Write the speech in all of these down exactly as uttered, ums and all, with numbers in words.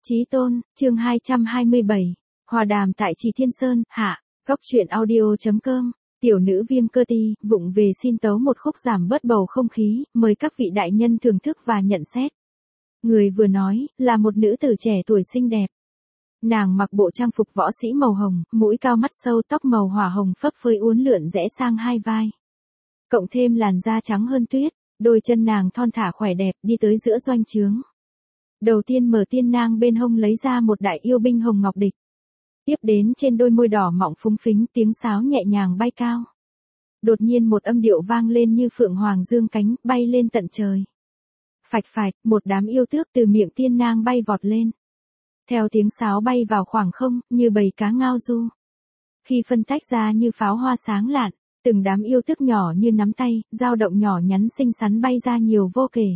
Chí tôn, chương hai trăm hai mươi bảy, hòa đàm tại Trì Thiên Sơn, hạ, góc truyện audio.com, tiểu nữ Viêm Cơ Ti, vụng về xin tấu một khúc giảm bớt bầu không khí, mời các vị đại nhân thưởng thức và nhận xét. Người vừa nói, là một nữ tử trẻ tuổi xinh đẹp. Nàng mặc bộ trang phục võ sĩ màu hồng, mũi cao mắt sâu, tóc màu hỏa hồng phấp phới uốn lượn rẽ sang hai vai. Cộng thêm làn da trắng hơn tuyết, đôi chân nàng thon thả khỏe đẹp đi tới giữa doanh trướng. Đầu tiên mở tiên nang bên hông lấy ra một đại yêu binh hồng ngọc địch. Tiếp đến trên đôi môi đỏ mọng phúng phính tiếng sáo nhẹ nhàng bay cao. Đột nhiên một âm điệu vang lên như phượng hoàng dương cánh bay lên tận trời. Phạch phạch, một đám yêu tước từ miệng tiên nang bay vọt lên. Theo tiếng sáo bay vào khoảng không, như bầy cá ngao du. Khi phân tách ra như pháo hoa sáng lạn, từng đám yêu tước nhỏ như nắm tay, dao động nhỏ nhắn xinh xắn bay ra nhiều vô kể.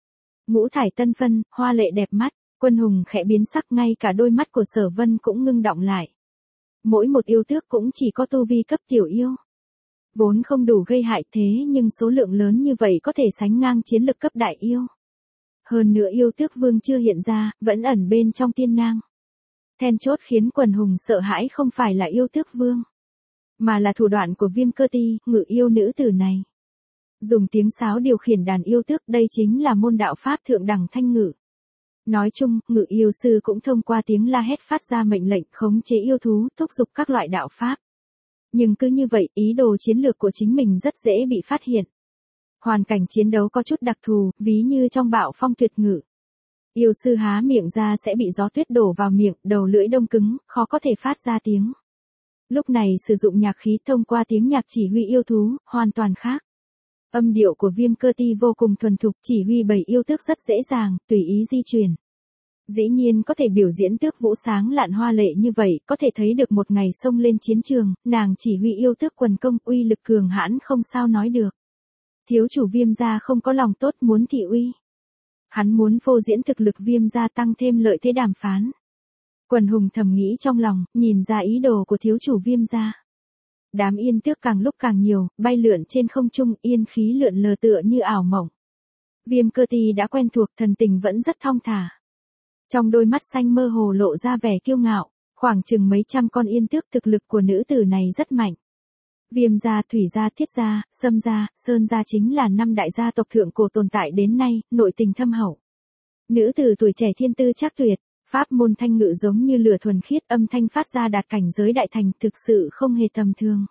Ngũ thải tân phân, hoa lệ đẹp mắt, Quân Hùng khẽ biến sắc, ngay cả đôi mắt của Sở Vân cũng ngưng đọng lại. Mỗi một yêu tước cũng chỉ có tu vi cấp tiểu yêu. Vốn không đủ gây hại thế nhưng số lượng lớn như vậy có thể sánh ngang chiến lực cấp đại yêu. Hơn nữa yêu tước vương chưa hiện ra, vẫn ẩn bên trong tiên nang. Then chốt khiến Quần Hùng sợ hãi không phải là yêu tước vương, mà là thủ đoạn của Viêm Cơ Ti, ngự yêu nữ tử này. Dùng tiếng sáo điều khiển đàn yêu tước, đây chính là môn đạo pháp thượng đẳng thanh ngự. Nói chung, ngự yêu sư cũng thông qua tiếng la hét phát ra mệnh lệnh khống chế yêu thú, thúc giục các loại đạo pháp. Nhưng cứ như vậy, ý đồ chiến lược của chính mình rất dễ bị phát hiện. Hoàn cảnh chiến đấu có chút đặc thù, ví như trong Bạo Phong Tuyệt Ngự. Yêu sư há miệng ra sẽ bị gió tuyết đổ vào miệng, đầu lưỡi đông cứng, khó có thể phát ra tiếng. Lúc này sử dụng nhạc khí thông qua tiếng nhạc chỉ huy yêu thú, hoàn toàn khác. Âm điệu của Viêm Cơ Ti vô cùng thuần thục, chỉ huy bầy yêu tước rất dễ dàng, tùy ý di chuyển. Dĩ nhiên có thể biểu diễn tước vũ sáng lạn hoa lệ như vậy, có thể thấy được một ngày xông lên chiến trường, nàng chỉ huy yêu tước quần công, uy lực cường hãn không sao nói được. Thiếu chủ Viêm gia không có lòng tốt muốn thị uy. Hắn muốn phô diễn thực lực Viêm gia tăng thêm lợi thế đàm phán. Quần Hùng thầm nghĩ trong lòng, nhìn ra ý đồ của thiếu chủ Viêm gia. Đám yên tước càng lúc càng nhiều, bay lượn trên không trung, yên khí lượn lờ tựa như ảo mộng. Viêm Cơ Ti đã quen thuộc, thần tình vẫn rất thong thả. Trong đôi mắt xanh mơ hồ lộ ra vẻ kiêu ngạo, khoảng chừng mấy trăm con yên tước, thực lực của nữ tử này rất mạnh. Viêm gia, Thủy gia, Thiết gia, Sâm gia, Sơn gia chính là năm đại gia tộc thượng cổ tồn tại đến nay, nội tình thâm hậu. Nữ tử tuổi trẻ thiên tư trác tuyệt, pháp môn thanh ngự giống như lửa thuần khiết, âm thanh phát ra đạt cảnh giới đại thành, thực sự không hề tầm thường.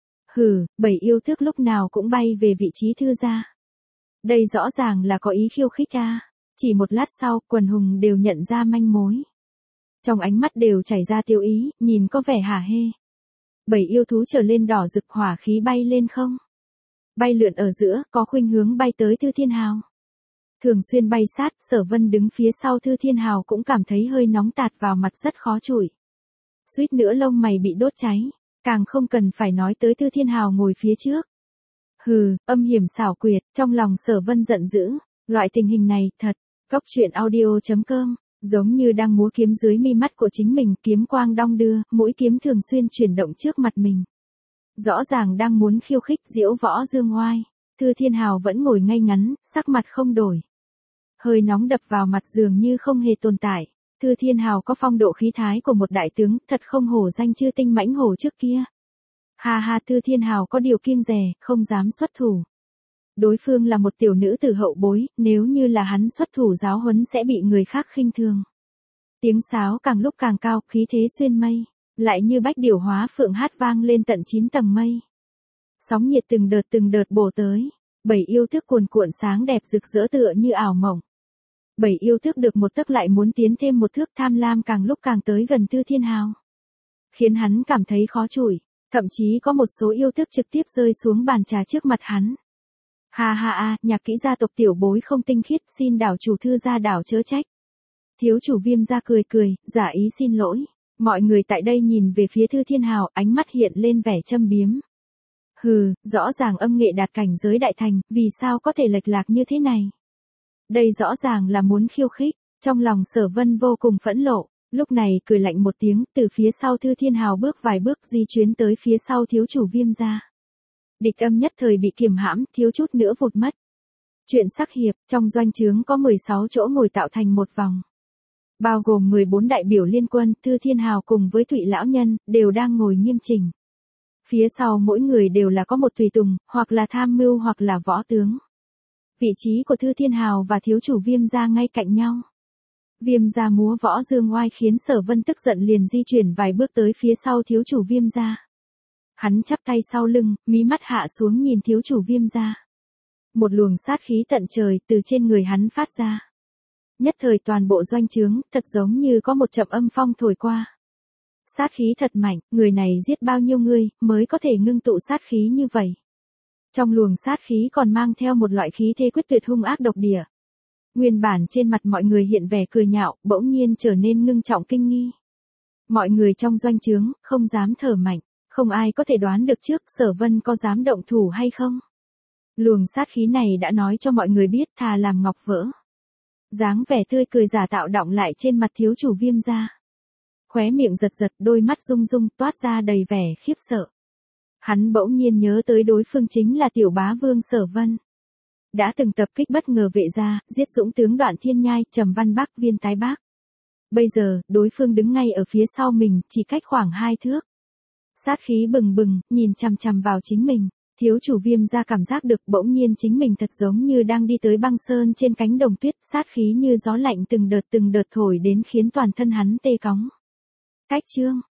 Hừ, bảy yêu tước lúc nào cũng bay về vị trí thư gia. Đây rõ ràng là có ý khiêu khích a. Chỉ một lát sau, Quần Hùng đều nhận ra manh mối. Trong ánh mắt đều chảy ra tiêu ý, nhìn có vẻ hả hê. Bảy yêu thú trở lên đỏ rực, hỏa khí bay lên không. Bay lượn ở giữa, có khuynh hướng bay tới Thư Thiên Hào. Thường xuyên bay sát, Sở Vân đứng phía sau Thư Thiên Hào cũng cảm thấy hơi nóng tạt vào mặt, rất khó chịu. Suýt nữa lông mày bị đốt cháy, càng không cần phải nói tới Thư Thiên Hào ngồi phía trước. Hừ, âm hiểm xảo quyệt, trong lòng Sở Vân giận dữ, loại tình hình này, thật, góc truyện audio.com, giống như đang múa kiếm dưới mi mắt của chính mình, kiếm quang đong đưa, mũi kiếm thường xuyên chuyển động trước mặt mình. Rõ ràng đang muốn khiêu khích diễu võ dương oai, Thư Thiên Hào vẫn ngồi ngay ngắn, sắc mặt không đổi. Hơi nóng đập vào mặt dường như không hề tồn tại. Thư Thiên Hào có phong độ khí thái của một đại tướng, thật không hổ danh chư tinh mãnh hổ trước kia. Ha ha, Thư Thiên Hào có điều kiêng dè, không dám xuất thủ. Đối phương là một tiểu nữ tử hậu bối, nếu như là hắn xuất thủ giáo huấn sẽ bị người khác khinh thường. Tiếng sáo càng lúc càng cao, khí thế xuyên mây, lại như bách điểu hóa phượng hát vang lên tận chín tầng mây. Sóng nhiệt từng đợt từng đợt bổ tới, bảy yêu tước cuồn cuộn sáng đẹp rực rỡ tựa như ảo mộng. Bảy yêu tước được một tấc lại muốn tiến thêm một thước, tham lam càng lúc càng tới gần Thư Thiên Hào, khiến hắn cảm thấy khó chịu, thậm chí có một số yêu tước trực tiếp rơi xuống bàn trà trước mặt hắn. Ha ha a, nhạc kỹ gia tộc tiểu bối không tinh khiết, xin đảo chủ Thư gia đảo chớ trách. Thiếu chủ Viêm gia cười cười, giả ý xin lỗi. Mọi người tại đây nhìn về phía Thư Thiên Hào, ánh mắt hiện lên vẻ châm biếm. Hừ, rõ ràng âm nghệ đạt cảnh giới đại thành, vì sao có thể lệch lạc như thế này? Đây rõ ràng là muốn khiêu khích, trong lòng Sở Vân vô cùng phẫn nộ, lúc này cười lạnh một tiếng, từ phía sau Thư Thiên Hào bước vài bước di chuyến tới phía sau thiếu chủ Viêm gia. Địch âm nhất thời bị kiềm hãm, thiếu chút nữa vụt mất. Chuyện sắc hiệp, trong doanh trướng có mười sáu chỗ ngồi tạo thành một vòng. Bao gồm mười bốn đại biểu liên quân, Thư Thiên Hào cùng với Thụy Lão Nhân, đều đang ngồi nghiêm chỉnh. Phía sau mỗi người đều là có một tùy tùng, hoặc là tham mưu hoặc là võ tướng. Vị trí của Thư Thiên Hào và thiếu chủ Viêm gia ngay cạnh nhau. Viêm gia múa võ dương oai khiến Sở Vân tức giận liền di chuyển vài bước tới phía sau thiếu chủ Viêm gia. Hắn chắp tay sau lưng, mí mắt hạ xuống nhìn thiếu chủ Viêm gia. Một luồng sát khí tận trời từ trên người hắn phát ra. Nhất thời toàn bộ doanh trướng, thật giống như có một trận âm phong thổi qua. Sát khí thật mạnh, người này giết bao nhiêu người, mới có thể ngưng tụ sát khí như vậy. Trong luồng sát khí còn mang theo một loại khí thế quyết tuyệt hung ác độc địa. Nguyên bản trên mặt mọi người hiện vẻ cười nhạo, bỗng nhiên trở nên ngưng trọng kinh nghi. Mọi người trong doanh trướng, không dám thở mạnh, không ai có thể đoán được trước Sở Vân có dám động thủ hay không. Luồng sát khí này đã nói cho mọi người biết thà làm ngọc vỡ. Dáng vẻ tươi cười giả tạo đọng lại trên mặt thiếu chủ Viêm gia. Khóe miệng giật giật, đôi mắt rung rung toát ra đầy vẻ khiếp sợ. Hắn bỗng nhiên nhớ tới đối phương chính là tiểu bá vương Sở Vân. Đã từng tập kích bất ngờ vệ gia, giết dũng tướng Đoạn Thiên Nhai, Trầm Văn Bắc, Viên Tái Bác. Bây giờ, đối phương đứng ngay ở phía sau mình, chỉ cách khoảng hai thước. Sát khí bừng bừng, nhìn chằm chằm vào chính mình. Thiếu chủ Viêm gia cảm giác được bỗng nhiên chính mình thật giống như đang đi tới băng sơn trên cánh đồng tuyết, sát khí như gió lạnh từng đợt từng đợt thổi đến khiến toàn thân hắn tê cóng. Cách chương